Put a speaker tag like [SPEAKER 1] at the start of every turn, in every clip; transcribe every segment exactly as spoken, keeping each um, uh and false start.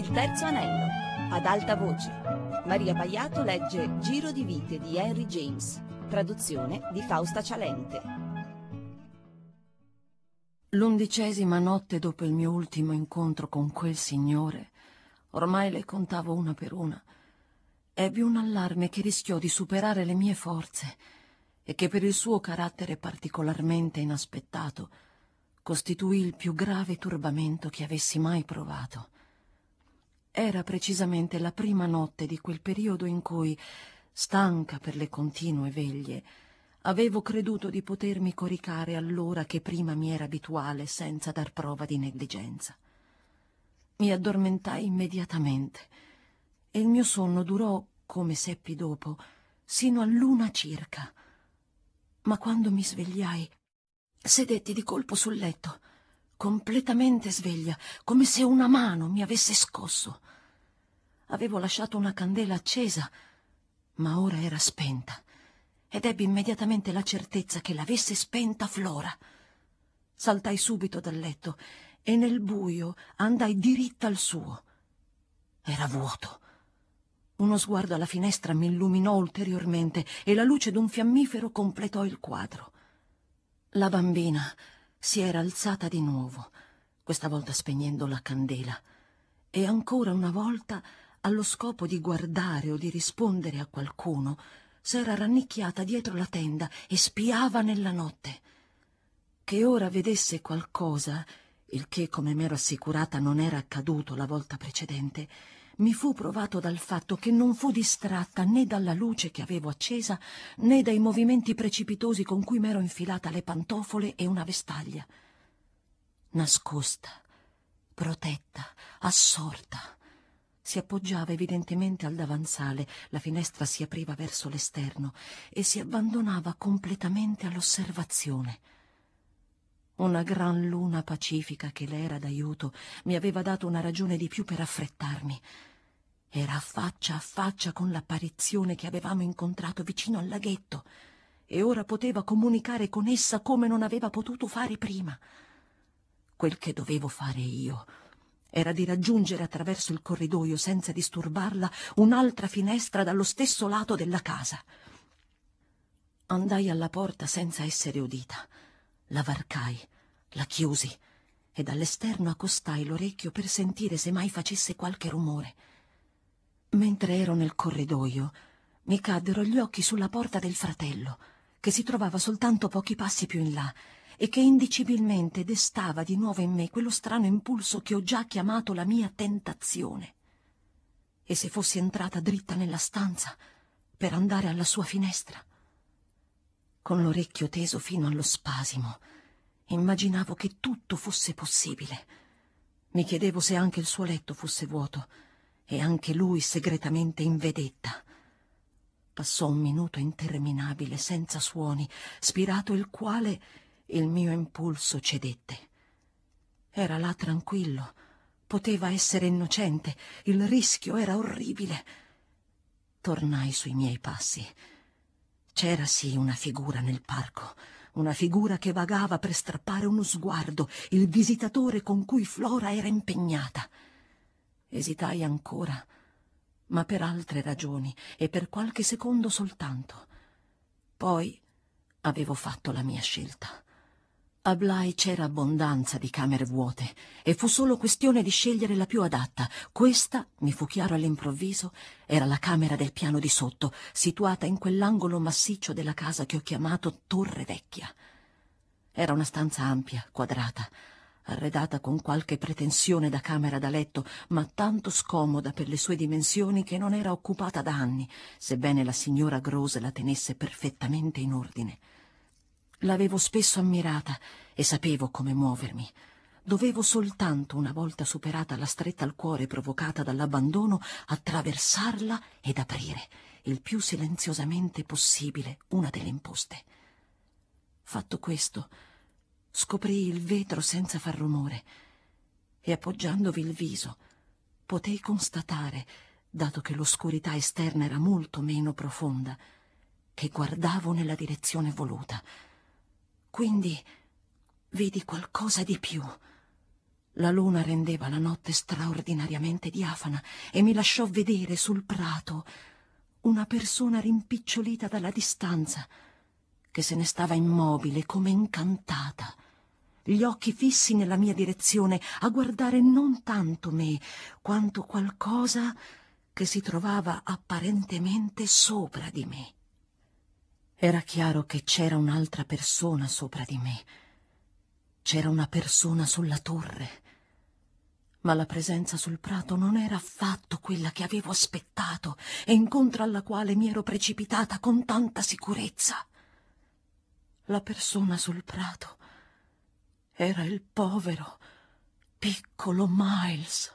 [SPEAKER 1] Il terzo anello. Ad alta voce. Maria Paiato legge Giro di vite di Henry James. Traduzione di Fausta Cialente.
[SPEAKER 2] L'undicesima notte dopo il mio ultimo incontro con quel signore, ormai le contavo una per una, ebbi un allarme che rischiò di superare le mie forze e che per il suo carattere particolarmente inaspettato costituì il più grave turbamento che avessi mai provato. Era precisamente la prima notte di quel periodo in cui, stanca per le continue veglie, avevo creduto di potermi coricare all'ora che prima mi era abituale senza dar prova di negligenza. Mi addormentai immediatamente e il mio sonno durò, come seppi dopo, sino all'una circa. Ma quando mi svegliai, sedetti di colpo sul letto, completamente sveglia, come se una mano mi avesse scosso. Avevo lasciato una candela accesa, ma ora era spenta, ed ebbi immediatamente la certezza che l'avesse spenta Flora. Saltai subito dal letto e nel buio andai diritta al suo. Era vuoto. Uno sguardo alla finestra mi illuminò ulteriormente e la luce d'un fiammifero completò il quadro. La bambina si era alzata di nuovo, questa volta spegnendo la candela, e ancora una volta, allo scopo di guardare o di rispondere a qualcuno, s'era rannicchiata dietro la tenda e spiava nella notte. Che ora vedesse qualcosa, il che, come m'ero assicurata, non era accaduto la volta precedente, mi fu provato dal fatto che non fu distratta né dalla luce che avevo accesa, né dai movimenti precipitosi con cui m'ero infilata le pantofole e una vestaglia. Nascosta, protetta, assorta, si appoggiava evidentemente al davanzale, la finestra si apriva verso l'esterno e si abbandonava completamente all'osservazione. Una gran luna pacifica che le era d'aiuto mi aveva dato una ragione di più per affrettarmi. Era faccia a faccia con l'apparizione che avevamo incontrato vicino al laghetto e ora poteva comunicare con essa come non aveva potuto fare prima. Quel che dovevo fare io era di raggiungere attraverso il corridoio, senza disturbarla, un'altra finestra dallo stesso lato della casa. Andai alla porta senza essere udita. La varcai, la chiusi e dall'esterno accostai l'orecchio per sentire se mai facesse qualche rumore. Mentre ero nel corridoio, mi caddero gli occhi sulla porta del fratello, che si trovava soltanto pochi passi più in là e che indicibilmente destava di nuovo in me quello strano impulso che ho già chiamato la mia tentazione. E se fossi entrata dritta nella stanza per andare alla sua finestra? Con l'orecchio teso fino allo spasimo, immaginavo che tutto fosse possibile. Mi chiedevo se anche il suo letto fosse vuoto e anche lui segretamente in vedetta. Passò un minuto interminabile, senza suoni, spirato il quale il mio impulso cedette. Era là tranquillo, poteva essere innocente, il rischio era orribile. Tornai sui miei passi. C'era sì una figura nel parco, una figura che vagava per strappare uno sguardo, il visitatore con cui Flora era impegnata. Esitai ancora, ma per altre ragioni e per qualche secondo soltanto. Poi avevo fatto la mia scelta. A Bly c'era abbondanza di camere vuote e fu solo questione di scegliere la più adatta. Questa, mi fu chiaro all'improvviso, era la camera del piano di sotto, situata in quell'angolo massiccio della casa che ho chiamato Torre Vecchia. Era una stanza ampia, quadrata, arredata con qualche pretensione da camera da letto, ma tanto scomoda per le sue dimensioni che non era occupata da anni, sebbene la signora Grose la tenesse perfettamente in ordine. L'avevo spesso ammirata e sapevo come muovermi. Dovevo soltanto, una volta superata la stretta al cuore provocata dall'abbandono, attraversarla ed aprire, il più silenziosamente possibile, una delle imposte. Fatto questo, scoprii il vetro senza far rumore e, appoggiandovi il viso, potei constatare, dato che l'oscurità esterna era molto meno profonda, che guardavo nella direzione voluta. Quindi vidi qualcosa di più. La luna rendeva la notte straordinariamente diafana e mi lasciò vedere sul prato una persona rimpicciolita dalla distanza, che se ne stava immobile come incantata, gli occhi fissi nella mia direzione, a guardare non tanto me, quanto qualcosa che si trovava apparentemente sopra di me. Era chiaro che c'era un'altra persona sopra di me. C'era una persona sulla torre, ma la presenza sul prato non era affatto quella che avevo aspettato e incontro alla quale mi ero precipitata con tanta sicurezza. La persona sul prato era il povero, piccolo Miles.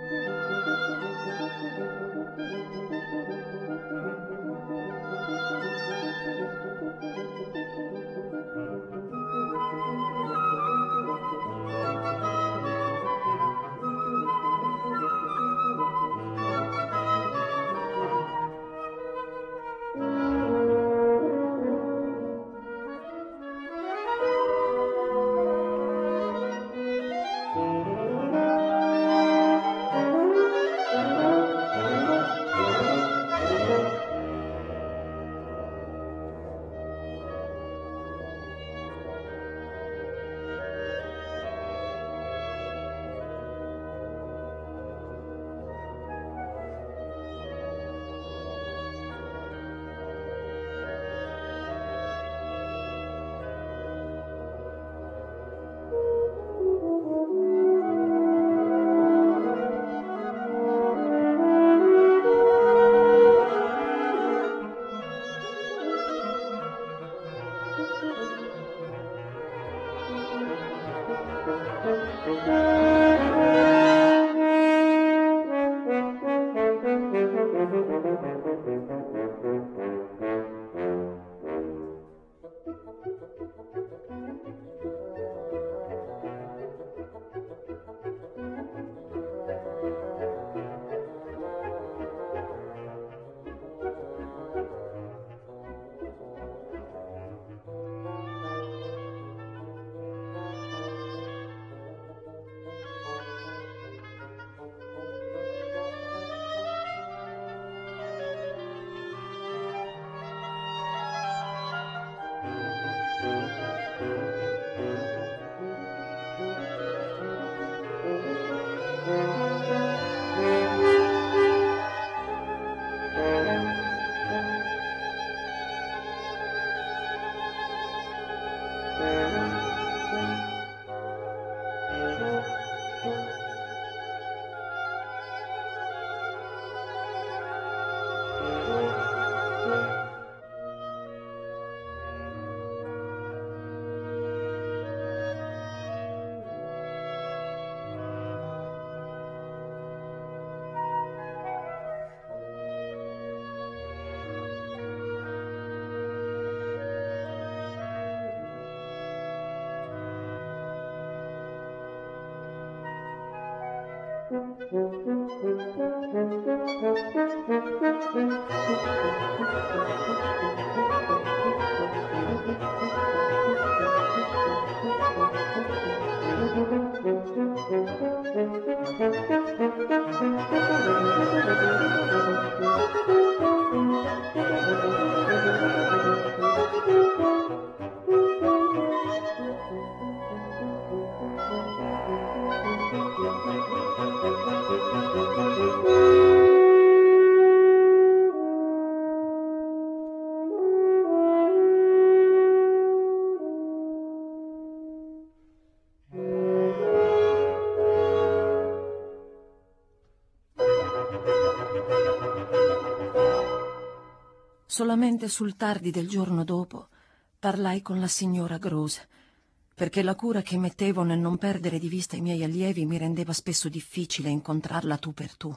[SPEAKER 2] Solamente sul tardi del giorno dopo parlai con la signora Grose, perché la cura che mettevo nel non perdere di vista i miei allievi mi rendeva spesso difficile incontrarla tu per tu,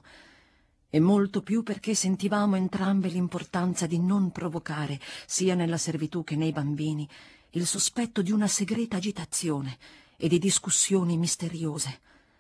[SPEAKER 2] e molto più perché sentivamo entrambe l'importanza di non provocare, sia nella servitù che nei bambini, il sospetto di una segreta agitazione e di discussioni misteriose.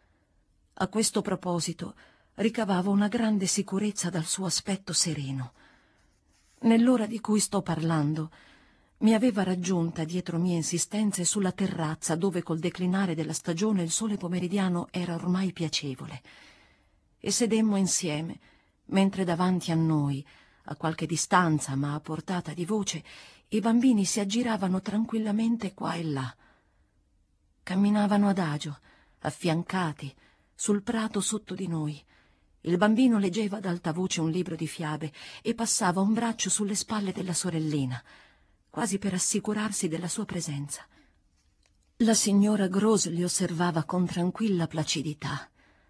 [SPEAKER 2] A questo proposito ricavavo una grande sicurezza dal suo aspetto sereno. Nell'ora di cui sto parlando Mi aveva raggiunta dietro mie insistenze sulla terrazza dove col declinare della stagione il sole pomeridiano era ormai piacevole. E sedemmo insieme, mentre davanti a noi, a qualche distanza ma a portata di voce, i bambini si aggiravano tranquillamente qua e là. Camminavano adagio, affiancati, sul prato sotto di noi. Il bambino leggeva ad alta voce un libro di fiabe e passava un braccio sulle spalle della sorellina, quasi per assicurarsi della sua presenza. La signora Gross li osservava con tranquilla placidità.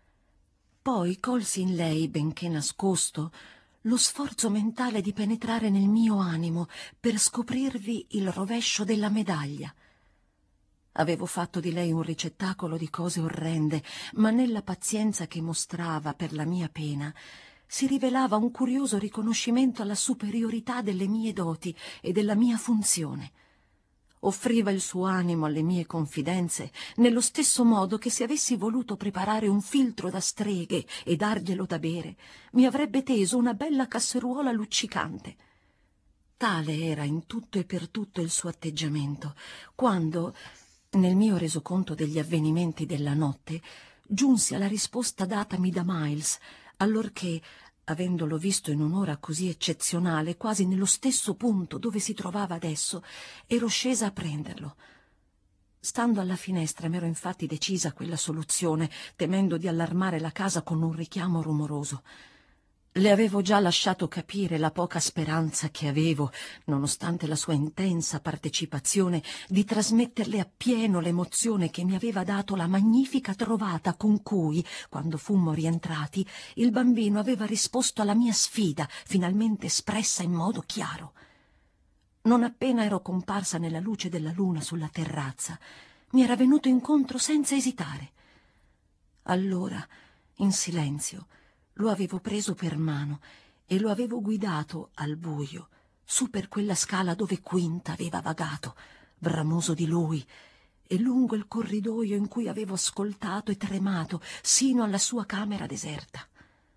[SPEAKER 2] Poi colsi in lei, benché nascosto, lo sforzo mentale di penetrare nel mio animo per scoprirvi il rovescio della medaglia. Avevo fatto di lei un ricettacolo di cose orrende, ma nella pazienza che mostrava per la mia pena si rivelava un curioso riconoscimento alla superiorità delle mie doti e della mia funzione. Offriva il suo animo alle mie confidenze nello stesso modo che se avessi voluto preparare un filtro da streghe e darglielo da bere, mi avrebbe teso una bella casseruola luccicante. Tale era in tutto e per tutto il suo atteggiamento, quando, nel mio resoconto degli avvenimenti della notte, giunsi alla risposta datami da Miles, allorché, avendolo visto in un'ora così eccezionale, quasi nello stesso punto dove si trovava adesso, ero scesa a prenderlo. Stando alla finestra m'ero infatti decisa a quella soluzione, temendo di allarmare la casa con un richiamo rumoroso. Le avevo già lasciato capire la poca speranza che avevo, nonostante la sua intensa partecipazione, di trasmetterle appieno l'emozione che mi aveva dato la magnifica trovata con cui, quando fummo rientrati, il bambino aveva risposto alla mia sfida, finalmente espressa in modo chiaro. Non appena ero comparsa nella luce della luna sulla terrazza, mi era venuto incontro senza esitare. Allora, in silenzio, lo avevo preso per mano e lo avevo guidato al buio, su per quella scala dove Quinta aveva vagato, bramoso di lui, e lungo il corridoio in cui avevo ascoltato e tremato, sino alla sua camera deserta.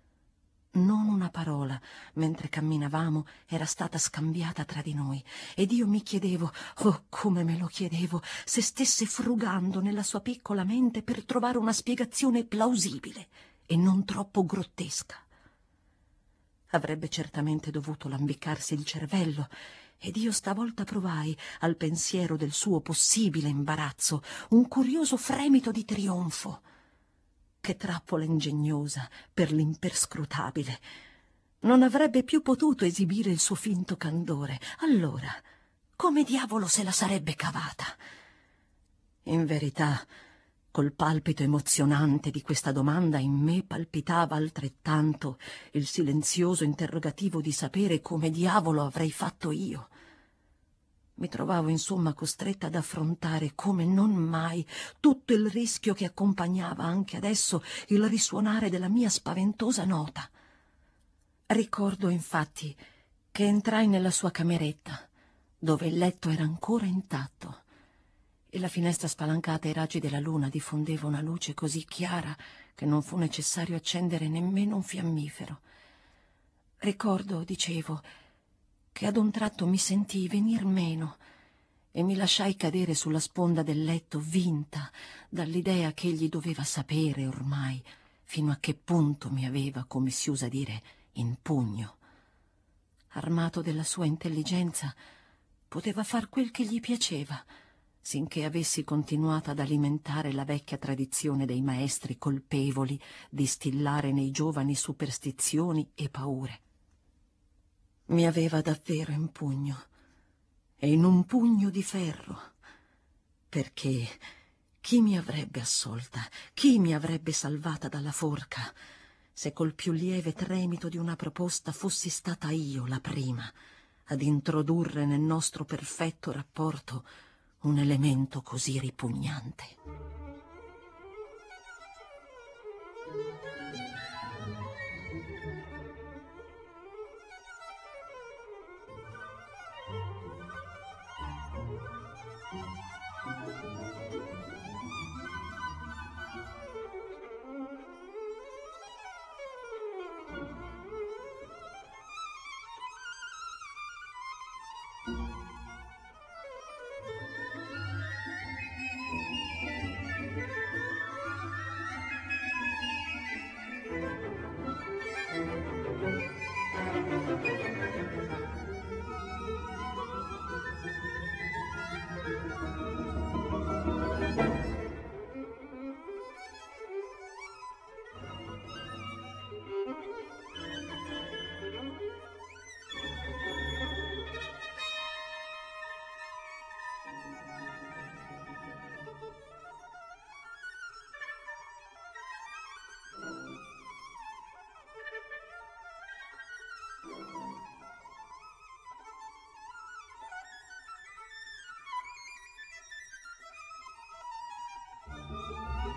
[SPEAKER 2] Non una parola, mentre camminavamo, era stata scambiata tra di noi, ed io mi chiedevo, oh come me lo chiedevo, se stesse frugando nella sua piccola mente per trovare una spiegazione plausibile e non troppo grottesca. Avrebbe certamente dovuto lambiccarsi il cervello, ed io stavolta provai, al pensiero del suo possibile imbarazzo, un curioso fremito di trionfo. Che trappola ingegnosa per l'imperscrutabile! Non avrebbe più potuto esibire il suo finto candore. Allora, come diavolo se la sarebbe cavata? In verità, col palpito emozionante di questa domanda in me palpitava altrettanto il silenzioso interrogativo di sapere come diavolo avrei fatto io. Mi trovavo insomma costretta ad affrontare come non mai tutto il rischio che accompagnava anche adesso il risuonare della mia spaventosa nota. Ricordo infatti che entrai nella sua cameretta, dove il letto era ancora intatto e la finestra spalancata ai raggi della luna diffondeva una luce così chiara che non fu necessario accendere nemmeno un fiammifero. Ricordo, dicevo, che ad un tratto mi sentii venir meno e mi lasciai cadere sulla sponda del letto, vinta dall'idea che egli doveva sapere ormai fino a che punto mi aveva, come si usa dire, in pugno. Armato della sua intelligenza, poteva far quel che gli piaceva, sinché avessi continuato ad alimentare la vecchia tradizione dei maestri colpevoli di stillare nei giovani superstizioni e paure. Mi aveva davvero in pugno, e in un pugno di ferro, perché chi mi avrebbe assolta, chi mi avrebbe salvata dalla forca, se col più lieve tremito di una proposta fossi stata io la prima ad introdurre nel nostro perfetto rapporto un elemento così ripugnante.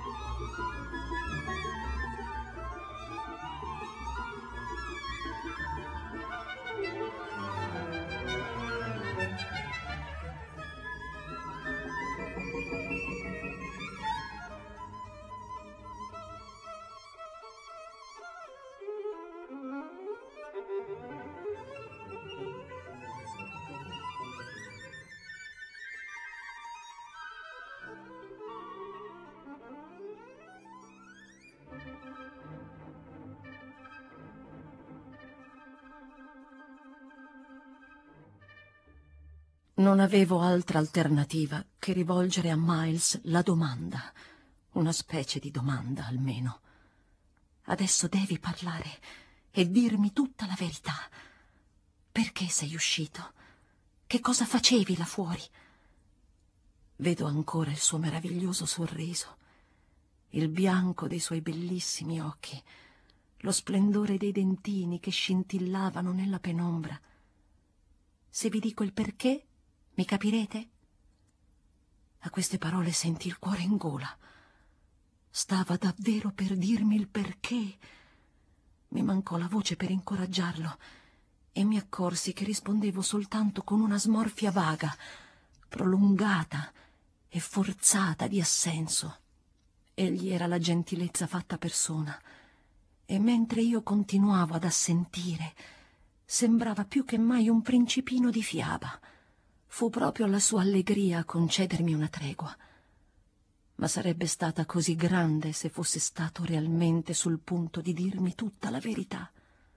[SPEAKER 2] Non avevo altra alternativa che rivolgere a Miles la domanda, una specie di domanda almeno. Adesso devi parlare e dirmi tutta la verità. Perché sei uscito? Che cosa facevi là fuori? Vedo ancora il suo meraviglioso sorriso, il bianco dei suoi bellissimi occhi, lo splendore dei dentini che scintillavano nella penombra. Se vi dico il perché, mi capirete? A queste parole sentì il cuore in gola. Stava davvero per dirmi il perché. Mi mancò la voce per incoraggiarlo e mi accorsi che rispondevo soltanto con una smorfia vaga, prolungata e forzata di assenso. Egli era la gentilezza fatta persona e mentre io continuavo ad assentire, sembrava più che mai un principino di fiaba. Fu proprio la sua allegria a concedermi una tregua. Ma sarebbe stata così grande se fosse stato realmente sul punto di dirmi tutta la verità.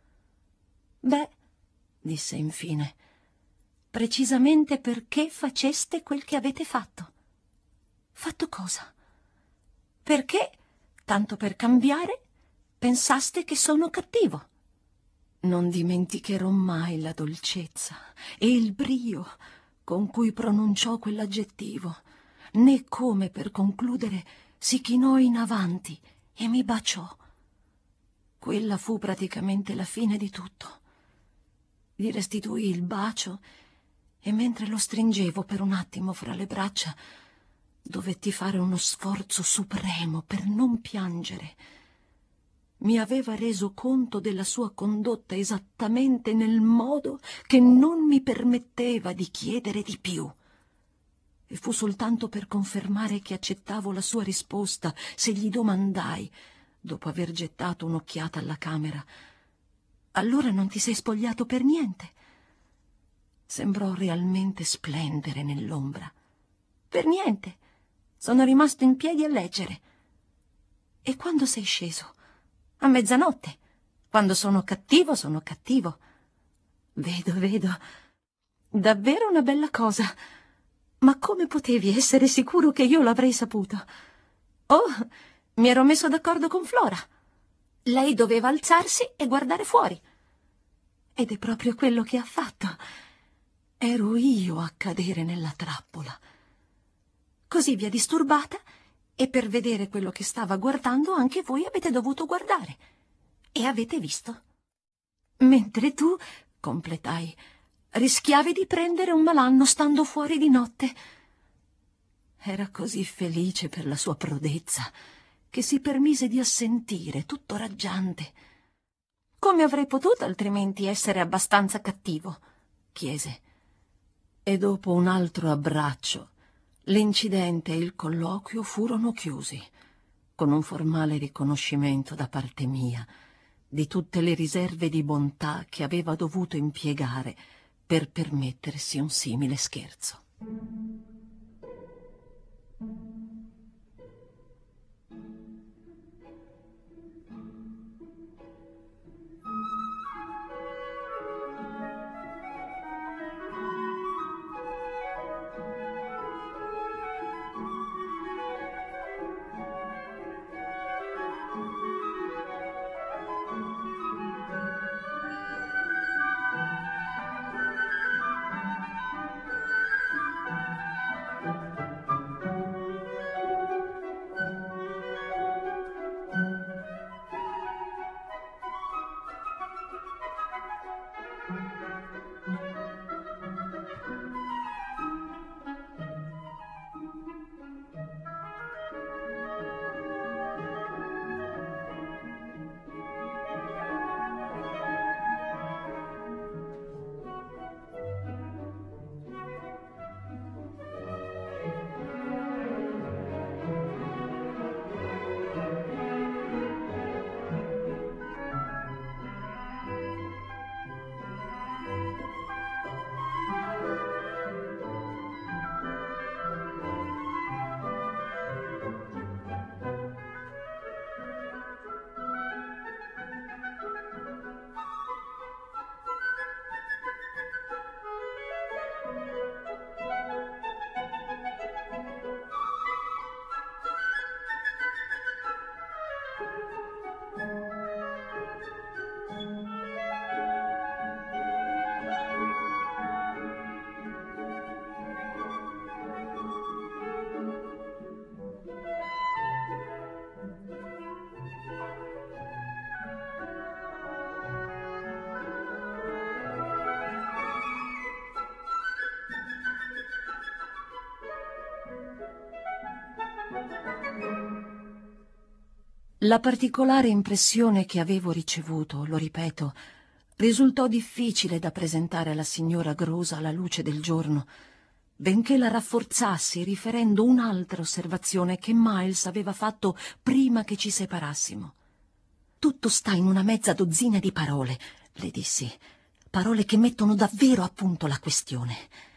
[SPEAKER 2] Beh, disse infine, precisamente perché faceste quel che avete fatto. Fatto cosa? Perché, tanto per cambiare, pensaste che sono cattivo. Non dimenticherò mai la dolcezza e il brio con cui pronunciò quell'aggettivo, né come per concludere si chinò in avanti e mi baciò. Quella fu praticamente la fine di tutto. Gli restituì il bacio e mentre lo stringevo per un attimo fra le braccia, dovetti fare uno sforzo supremo per non piangere. Mi aveva reso conto della sua condotta esattamente nel modo che non mi permetteva di chiedere di più. E fu soltanto per confermare che accettavo la sua risposta se gli domandai, dopo aver gettato un'occhiata alla camera: «Allora non ti sei spogliato per niente?» Sembrò realmente splendere nell'ombra. «Per niente. Sono rimasto in piedi a leggere». «E quando sei sceso?» «A mezzanotte. Quando sono cattivo, sono cattivo». «Vedo, vedo. Davvero una bella cosa. Ma come potevi essere sicuro che io l'avrei saputo?» «Oh, mi ero messo d'accordo con Flora. Lei doveva alzarsi e guardare fuori». «Ed è proprio quello che ha fatto. Ero io a cadere nella trappola. Così vi ha disturbata e per vedere quello che stava guardando anche voi avete dovuto guardare. E avete visto. Mentre tu, completai, rischiavi di prendere un malanno stando fuori di notte». Era così felice per la sua prodezza che si permise di assentire, tutto raggiante. «Come avrei potuto altrimenti essere abbastanza cattivo?» chiese. E dopo un altro abbraccio, l'incidente e il colloquio furono chiusi, con un formale riconoscimento da parte mia di tutte le riserve di bontà che aveva dovuto impiegare per permettersi un simile scherzo. La particolare impressione che avevo ricevuto, lo ripeto, risultò difficile da presentare alla signora Grosa alla luce del giorno, benché la rafforzassi riferendo un'altra osservazione che Miles aveva fatto prima che ci separassimo. «Tutto sta in una mezza dozzina di parole», le dissi, «parole che mettono davvero a punto la questione.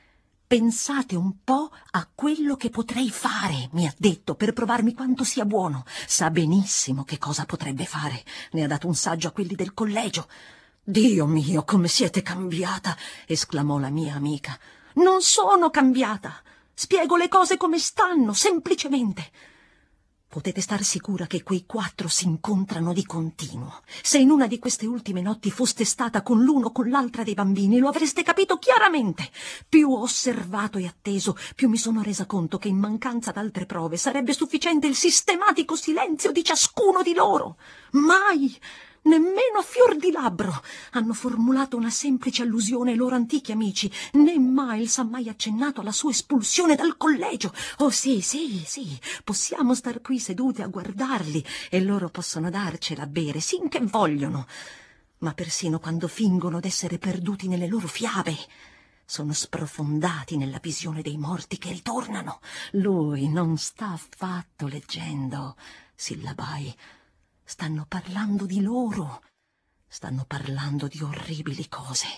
[SPEAKER 2] Pensate un po' a quello che potrei fare», mi ha detto, «per provarmi quanto sia buono. Sa benissimo che cosa potrebbe fare. Ne ha dato un saggio a quelli del collegio». «Dio mio, come siete cambiata!» esclamò la mia amica. «Non sono cambiata. Spiego le cose come stanno, semplicemente. Potete star sicura che quei quattro si incontrano di continuo. Se in una di queste ultime notti foste stata con l'uno o con l'altra dei bambini, lo avreste capito chiaramente. Più ho osservato e atteso, più mi sono resa conto che in mancanza d'altre prove sarebbe sufficiente il sistematico silenzio di ciascuno di loro. Mai, nemmeno a fior di labbro, hanno formulato una semplice allusione ai loro antichi amici, né Miles ha mai accennato alla sua espulsione dal collegio. Oh sì, sì, sì, possiamo star qui seduti a guardarli e loro possono darcela a bere sinché vogliono, ma persino quando fingono d'essere perduti nelle loro fiabe, sono sprofondati nella visione dei morti che ritornano. Lui non sta affatto leggendo», sillabai. «Stanno parlando di loro, stanno parlando di orribili cose.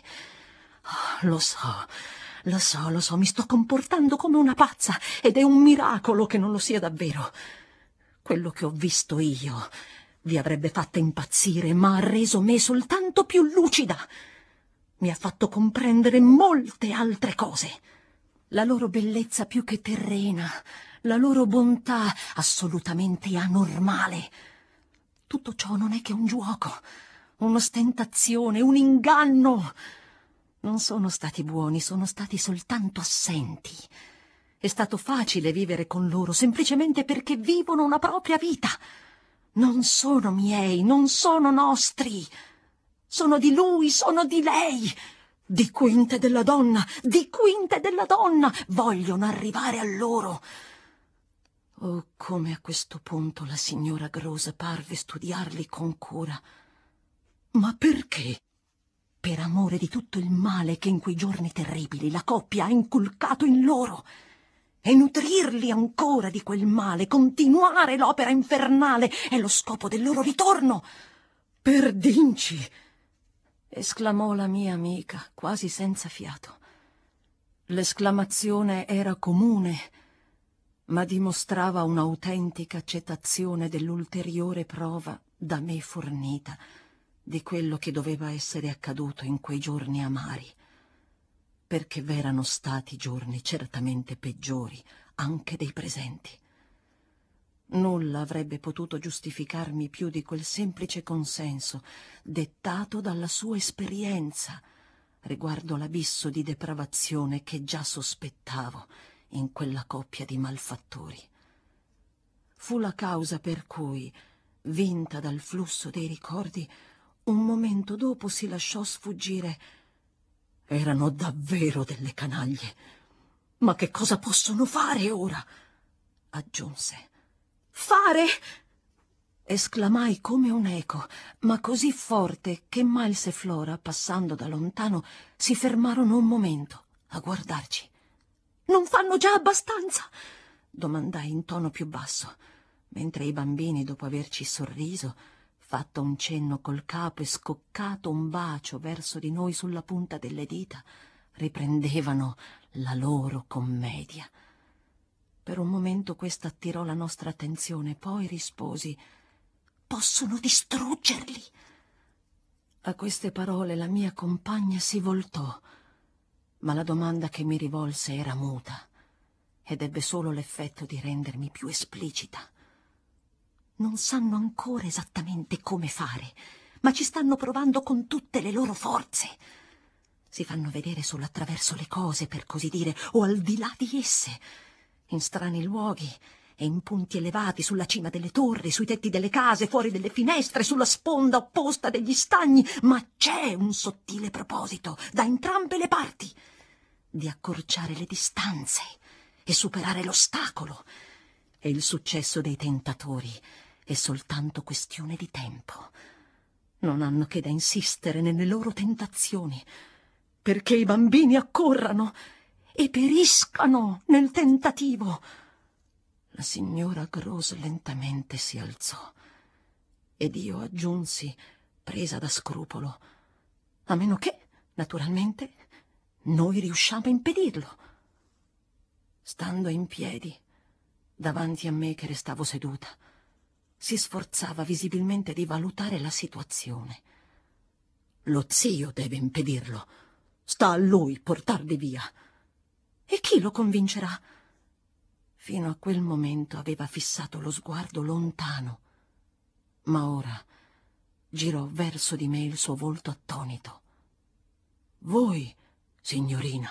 [SPEAKER 2] Oh, lo so, lo so, lo so, mi sto comportando come una pazza ed è un miracolo che non lo sia davvero. Quello che ho visto io vi avrebbe fatta impazzire, ma ha reso me soltanto più lucida. Mi ha fatto comprendere molte altre cose. La loro bellezza più che terrena, la loro bontà assolutamente anormale. Tutto ciò non è che un giuoco, un'ostentazione, un inganno. Non sono stati buoni, sono stati soltanto assenti. È stato facile vivere con loro semplicemente perché vivono una propria vita. Non sono miei, non sono nostri. Sono di lui, sono di lei. Di quinte della donna, di quinte della donna. Vogliono arrivare a loro». Oh, come a questo punto la signora Grosa parve studiarli con cura. Ma perché? Per amore di tutto il male che in quei giorni terribili la coppia ha inculcato in loro. E nutrirli ancora di quel male, continuare l'opera infernale, è lo scopo del loro ritorno. «Perdinci!» esclamò la mia amica, quasi senza fiato. L'esclamazione era comune, ma dimostrava un'autentica accettazione dell'ulteriore prova da me fornita di quello che doveva essere accaduto in quei giorni amari, perché v'erano stati giorni certamente peggiori anche dei presenti. Nulla avrebbe potuto giustificarmi più di quel semplice consenso dettato dalla sua esperienza riguardo l'abisso di depravazione che già sospettavo in quella coppia di malfattori. Fu la causa per cui, vinta dal flusso dei ricordi, un momento dopo si lasciò sfuggire: «Erano davvero delle canaglie. Ma che cosa possono fare ora?» aggiunse. «Fare?» esclamai come un eco, ma così forte che Miles e Flora, passando da lontano, si fermarono un momento a guardarci. «Non fanno già abbastanza?» domandai in tono più basso, mentre i bambini, dopo averci sorriso, fatto un cenno col capo e scoccato un bacio verso di noi sulla punta delle dita, riprendevano la loro commedia. Per un momento questa attirò la nostra attenzione, poi risposi: «Possono distruggerli!» A queste parole la mia compagna si voltò, ma la domanda che mi rivolse era muta ed ebbe solo l'effetto di rendermi più esplicita. «Non sanno ancora esattamente come fare, ma ci stanno provando con tutte le loro forze. Si fanno vedere solo attraverso le cose, per così dire, o al di là di esse, in strani luoghi e in punti elevati, sulla cima delle torri, sui tetti delle case, fuori delle finestre, sulla sponda opposta degli stagni, ma c'è un sottile proposito da entrambe le parti di accorciare le distanze e superare l'ostacolo, e il successo dei tentatori È soltanto questione di tempo. Non hanno che da insistere nelle loro tentazioni, perché i bambini accorrano e periscano nel tentativo. La signora Gross lentamente si alzò ed io aggiunsi, presa da scrupolo, a meno che, naturalmente, noi riusciamo a impedirlo. Stando in piedi, davanti a me che restavo seduta, si sforzava visibilmente di valutare la situazione. Lo zio deve impedirlo. Sta a lui portarli via. E chi lo convincerà? Fino a quel momento aveva fissato lo sguardo lontano, ma ora girò verso di me il suo volto attonito. Voi, signorina.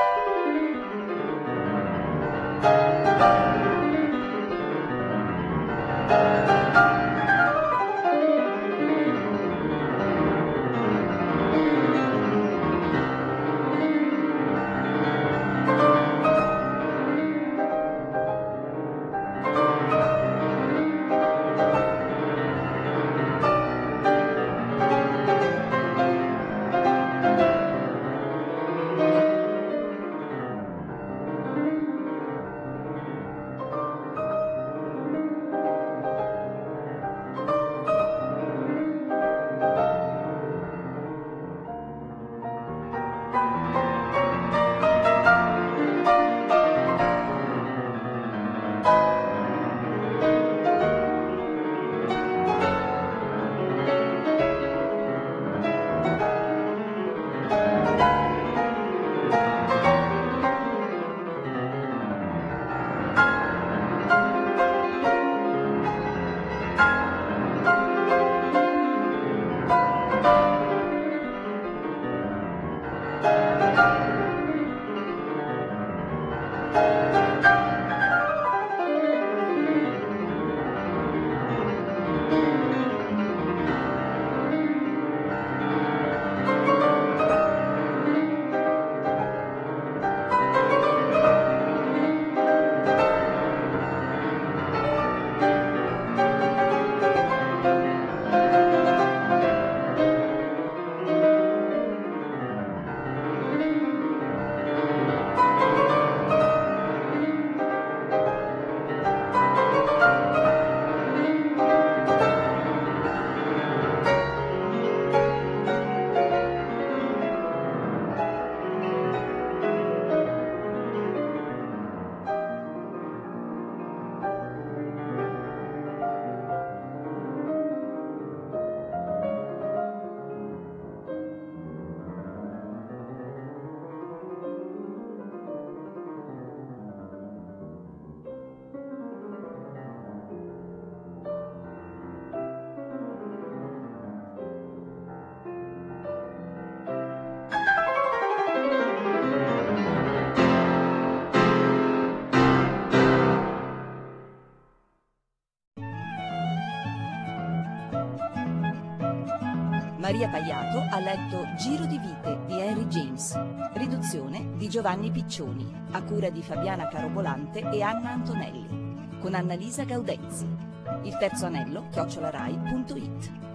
[SPEAKER 1] Maria Paiato ha letto Giro di vite di Henry James, riduzione di Giovanni Piccioni, a cura di Fabiana Carobolante e Anna Antonelli, con Annalisa Gaudenzi. Il terzo anello, chiocciolarai punto it.